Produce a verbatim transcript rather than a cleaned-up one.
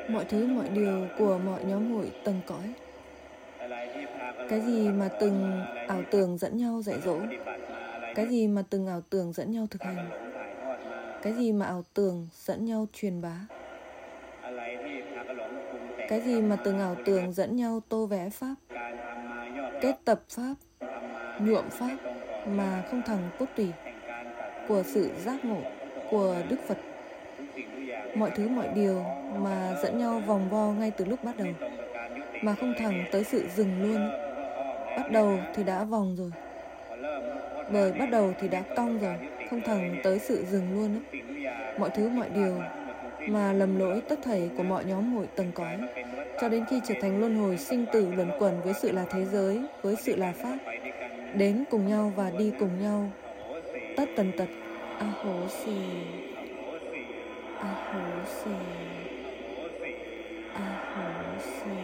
mọi thứ mọi điều của mọi nhóm hội tầng cõi. Cái gì mà từng ảo tưởng dẫn nhau dạy dỗ, cái gì mà từng ảo tưởng dẫn nhau thực hành, cái gì mà ảo tưởng dẫn nhau truyền bá, cái gì mà từng ảo tưởng dẫn nhau tô vẽ pháp, kết tập pháp, nhuộm pháp mà không thẳng cốt tủy của sự giác ngộ của Đức Phật. Mọi thứ mọi điều mà dẫn nhau vòng vo ngay từ lúc bắt đầu, mà không thẳng tới sự dừng luôn. Bắt đầu thì đã vòng rồi, bởi bắt đầu thì đã cong rồi, không thẳng tới sự dừng luôn. Mọi thứ mọi điều mà lầm lỗi tất thảy của mọi nhóm hội tầng cõi, cho đến khi trở thành luân hồi sinh tử luẩn quẩn với sự là thế giới, với sự là pháp, đến cùng nhau và đi cùng nhau, tất tần tật. A hố xì, a hố xì, a hố xì.